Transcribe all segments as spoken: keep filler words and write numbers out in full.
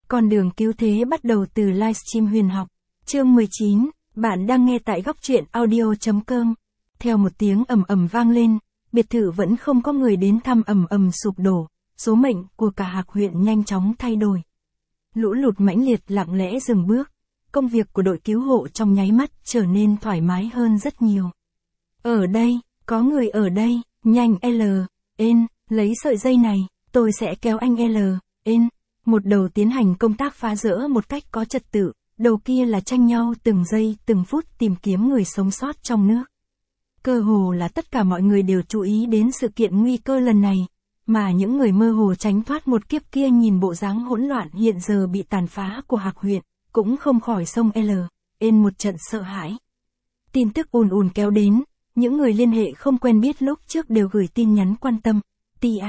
Con đường cứu thế bắt đầu từ livestream huyền học. Chương mười chín, bạn đang nghe tại góc truyện audio chấm com. Theo một tiếng ầm ầm vang lên, biệt thự vẫn không có người đến thăm ầm ầm sụp đổ, số mệnh của cả Hạc huyện nhanh chóng thay đổi. Lũ lụt mãnh liệt lặng lẽ dừng bước, công việc của đội cứu hộ trong nháy mắt trở nên thoải mái hơn rất nhiều. Ở đây, có người ở đây, nhanh L, N, lấy sợi dây này, tôi sẽ kéo anh L, N. Một đầu tiến hành công tác phá rỡ một cách có trật tự, đầu kia là tranh nhau từng giây từng phút tìm kiếm người sống sót trong nước. Cơ hồ là tất cả mọi người đều chú ý đến sự kiện nguy cơ lần này, mà những người mơ hồ tránh thoát một kiếp kia nhìn bộ dáng hỗn loạn hiện giờ bị tàn phá của Hạc huyện, cũng không khỏi xông L, N một trận sợ hãi. Tin tức ùn ùn kéo đến, những người liên hệ không quen biết lúc trước đều gửi tin nhắn quan tâm, tia.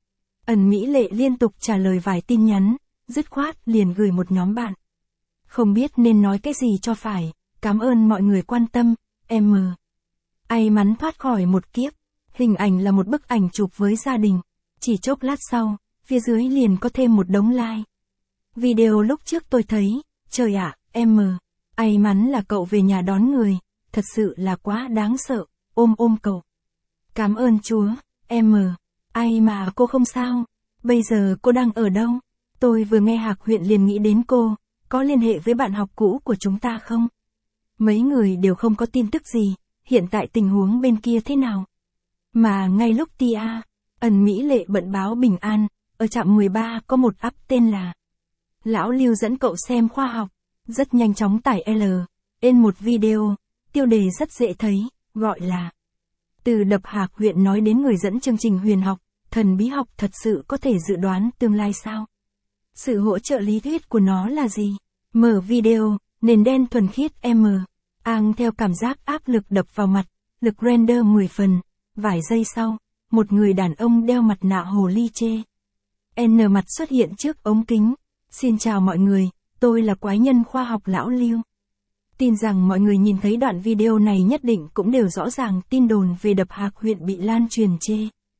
Ẩn Mỹ Lệ liên tục trả lời vài tin nhắn, dứt khoát liền gửi một nhóm bạn. Không biết nên nói cái gì cho phải, cảm ơn mọi người quan tâm, em. May mắn thoát khỏi một kiếp, hình ảnh là một bức ảnh chụp với gia đình, chỉ chốc lát sau, phía dưới liền có thêm một đống like. Video lúc trước tôi thấy, trời ạ, em. May mắn là cậu về nhà đón người, thật sự là quá đáng sợ, ôm ôm cậu. Cảm ơn Chúa, em. Ai mà cô không sao, bây giờ cô đang ở đâu? Tôi vừa nghe Hạc huyện liền nghĩ đến cô, có liên hệ với bạn học cũ của chúng ta không? Mấy người đều không có tin tức gì, hiện tại tình huống bên kia thế nào? Mà ngay lúc tia, Ẩn Mỹ Lệ bận báo bình an, ở trạm mười ba có một app tên là Lão Lưu dẫn cậu xem khoa học, rất nhanh chóng tải L, N một video, tiêu đề rất dễ thấy, gọi là Từ đập Hạc huyện nói đến người dẫn chương trình huyền học, thần bí học thật sự có thể dự đoán tương lai sao? Sự hỗ trợ lý thuyết của nó là gì? Mở video, nền đen thuần khiết M. Ang theo cảm giác áp lực đập vào mặt, lực render mười phần, vài giây sau, một người đàn ông đeo mặt nạ hồ ly chê. N mặt xuất hiện trước ống kính. Xin chào mọi người, tôi là quái nhân khoa học Lão Lưu. Tin rằng mọi người nhìn thấy đoạn video này nhất định cũng đều rõ ràng tin đồn về đập Hạc huyện bị lan truyền chê.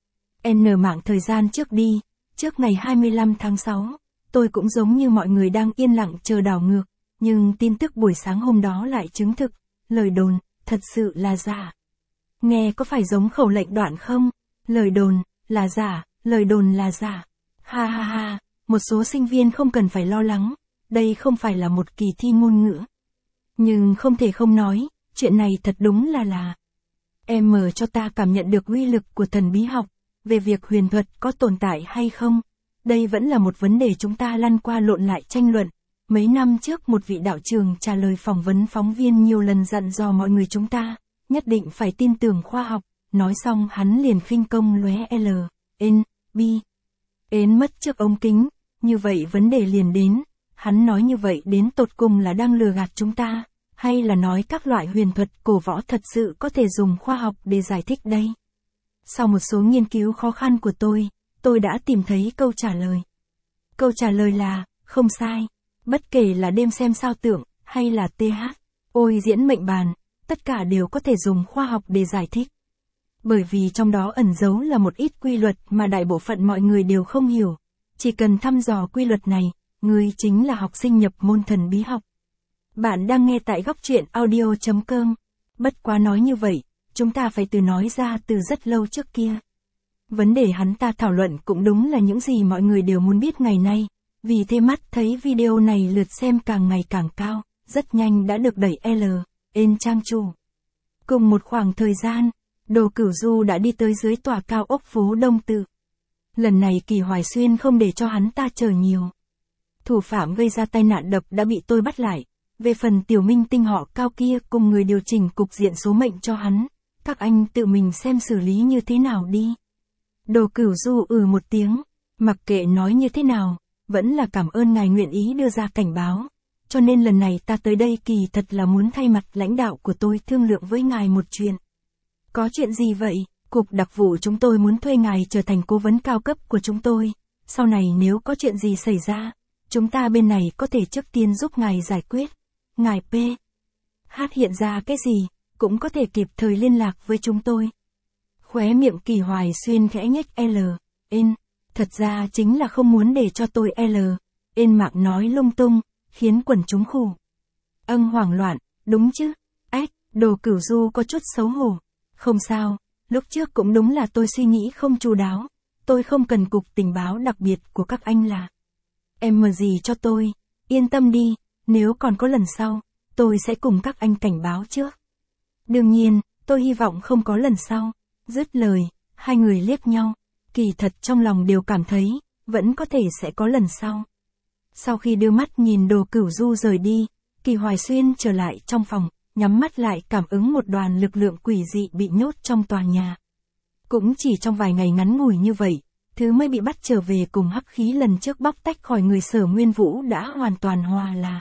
N mạng thời gian trước đi, trước ngày hai mươi lăm tháng sáu, tôi cũng giống như mọi người đang yên lặng chờ đảo ngược, nhưng tin tức buổi sáng hôm đó lại chứng thực, lời đồn, thật sự là giả. Nghe có phải giống khẩu lệnh đoạn không? Lời đồn, là giả, lời đồn là giả. Ha ha ha, một số sinh viên không cần phải lo lắng, đây không phải là một kỳ thi ngôn ngữ. Nhưng không thể không nói, chuyện này thật đúng là là. Em mở cho ta cảm nhận được uy lực của thần bí học, về việc huyền thuật có tồn tại hay không. Đây vẫn là một vấn đề chúng ta lăn qua lộn lại tranh luận. Mấy năm trước một vị đạo trưởng trả lời phỏng vấn phóng viên nhiều lần dặn dò mọi người chúng ta, nhất định phải tin tưởng khoa học, nói xong hắn liền khinh công lóe L, N, B. Ến mất trước ống kính, như vậy vấn đề liền đến, hắn nói như vậy đến tột cùng là đang lừa gạt chúng ta, hay là nói các loại huyền thuật cổ võ thật sự có thể dùng khoa học để giải thích đây? Sau một số nghiên cứu khó khăn của tôi, tôi đã tìm thấy câu trả lời. Câu trả lời là, không sai, bất kể là đêm xem sao tượng, hay là th, ôi diễn mệnh bàn, tất cả đều có thể dùng khoa học để giải thích. Bởi vì trong đó ẩn giấu là một ít quy luật mà đại bộ phận mọi người đều không hiểu. Chỉ cần thăm dò quy luật này, ngươi chính là học sinh nhập môn thần bí học. Bạn đang nghe tại góc truyện audio chấm com. Bất quá nói như vậy, chúng ta phải từ nói ra từ rất lâu trước kia. Vấn đề hắn ta thảo luận cũng đúng là những gì mọi người đều muốn biết ngày nay. Vì thế mắt thấy video này lượt xem càng ngày càng cao, rất nhanh đã được đẩy L, N trang chủ. Cùng một khoảng thời gian, Đồ Cửu Du đã đi tới dưới tòa cao ốc phố Đông Tự. Lần này Kỳ Hoài Xuyên không để cho hắn ta chờ nhiều. Thủ phạm gây ra tai nạn đập đã bị tôi bắt lại. Về phần tiểu minh tinh họ Cao kia cùng người điều chỉnh cục diện số mệnh cho hắn, các anh tự mình xem xử lý như thế nào đi. Đồ Cửu Du ừ một tiếng, mặc kệ nói như thế nào, vẫn là cảm ơn ngài nguyện ý đưa ra cảnh báo. Cho nên lần này ta tới đây kỳ thật là muốn thay mặt lãnh đạo của tôi thương lượng với ngài một chuyện. Có chuyện gì vậy? Cục đặc vụ chúng tôi muốn thuê ngài trở thành cố vấn cao cấp của chúng tôi. Sau này nếu có chuyện gì xảy ra, chúng ta bên này có thể trước tiên giúp ngài giải quyết. Ngài P. H hiện ra cái gì, cũng có thể kịp thời liên lạc với chúng tôi. Khóe miệng Kỳ Hoài Xuyên khẽ nhếch L, N. Thật ra chính là không muốn để cho tôi L, Trên mạng nói lung tung, khiến quần chúng khù. Âng hoảng loạn, đúng chứ? Ếch, Đồ Cửu Du có chút xấu hổ. Không sao, lúc trước cũng đúng là tôi suy nghĩ không chu đáo. Tôi không cần cục tình báo đặc biệt của các anh là. Em mờ gì cho tôi, yên tâm đi, nếu còn có lần sau, tôi sẽ cùng các anh cảnh báo trước. Đương nhiên, tôi hy vọng không có lần sau. Dứt lời, hai người liếc nhau, kỳ thật trong lòng đều cảm thấy, vẫn có thể sẽ có lần sau. Sau khi đưa mắt nhìn Đồ Cửu Du rời đi, Kỳ Hoài Xuyên trở lại trong phòng, nhắm mắt lại cảm ứng một đoàn lực lượng quỷ dị bị nhốt trong tòa nhà. Cũng chỉ trong vài ngày ngắn ngủi như vậy, thứ mới bị bắt trở về cùng hắc khí lần trước bóc tách khỏi người Sở Nguyên Vũ đã hoàn toàn hòa là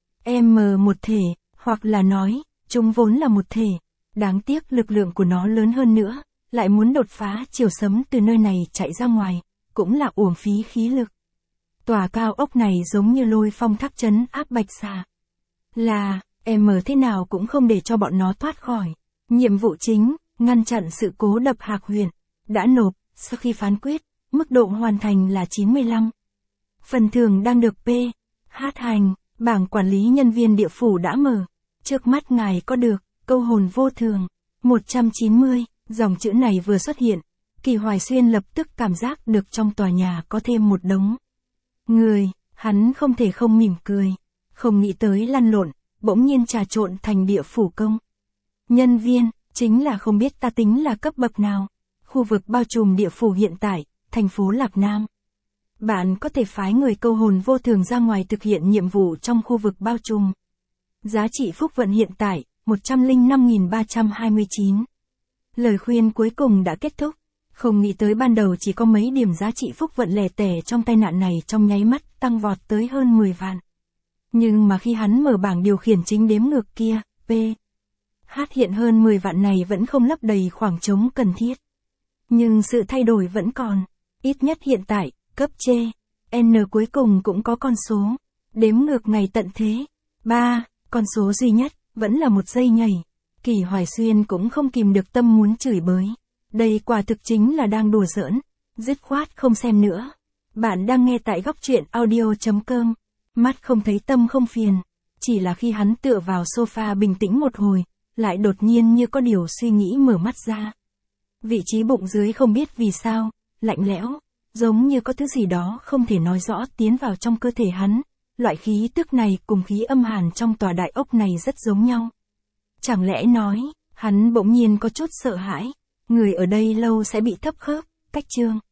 em một thể, hoặc là nói, chúng vốn là một thể. Đáng tiếc lực lượng của nó lớn hơn nữa, lại muốn đột phá chiều sấm từ nơi này chạy ra ngoài, cũng là uổng phí khí lực. Tòa cao ốc này giống như lôi phong tháp trấn áp Bạch Xà. Là, em thế nào cũng không để cho bọn nó thoát khỏi. Nhiệm vụ chính, ngăn chặn sự cố đập Hạc Huyền, đã nộp, sau khi phán quyết, mức độ hoàn thành là chín mươi lăm. Phần thưởng đang được P. Hát hành, bảng quản lý nhân viên địa phủ đã mở. Trước mắt ngài có được, câu hồn vô thường, một trăm chín mươi, dòng chữ này vừa xuất hiện. Kỳ Hoài Xuyên lập tức cảm giác được trong tòa nhà có thêm một đống người, hắn không thể không mỉm cười, không nghĩ tới lăn lộn, bỗng nhiên trà trộn thành địa phủ công. Nhân viên, chính là không biết ta tính là cấp bậc nào. Khu vực bao trùm địa phủ hiện tại, thành phố Lạc Nam. Bạn có thể phái người câu hồn vô thường ra ngoài thực hiện nhiệm vụ trong khu vực bao trùm. Giá trị phúc vận hiện tại, một trăm lẻ năm nghìn ba trăm hai mươi chín. Lời khuyên cuối cùng đã kết thúc. Không nghĩ tới ban đầu chỉ có mấy điểm giá trị phúc vận lẻ tẻ trong tai nạn này trong nháy mắt tăng vọt tới hơn mười vạn. Nhưng mà khi hắn mở bảng điều khiển chính đếm ngược kia, P. Hát hiện hơn mười vạn này vẫn không lấp đầy khoảng trống cần thiết. Nhưng sự thay đổi vẫn còn. Ít nhất hiện tại, cấp C, N cuối cùng cũng có con số. Đếm ngược ngày tận thế. ba. Con số duy nhất, vẫn là một giây nhảy. Kỳ Hoài Xuyên cũng không kìm được tâm muốn chửi bới. Đây quả thực chính là đang đùa giỡn. Dứt khoát không xem nữa. Bạn đang nghe tại góc truyện audio chấm com. Mắt không thấy tâm không phiền. Chỉ là khi hắn tựa vào sofa bình tĩnh một hồi, lại đột nhiên như có điều suy nghĩ mở mắt ra. Vị trí bụng dưới không biết vì sao, lạnh lẽo, giống như có thứ gì đó không thể nói rõ tiến vào trong cơ thể hắn. Loại khí tức này cùng khí âm hàn trong tòa đại ốc này rất giống nhau. Chẳng lẽ nói, hắn bỗng nhiên có chút sợ hãi, người ở đây lâu sẽ bị thấp khớp, cách chương.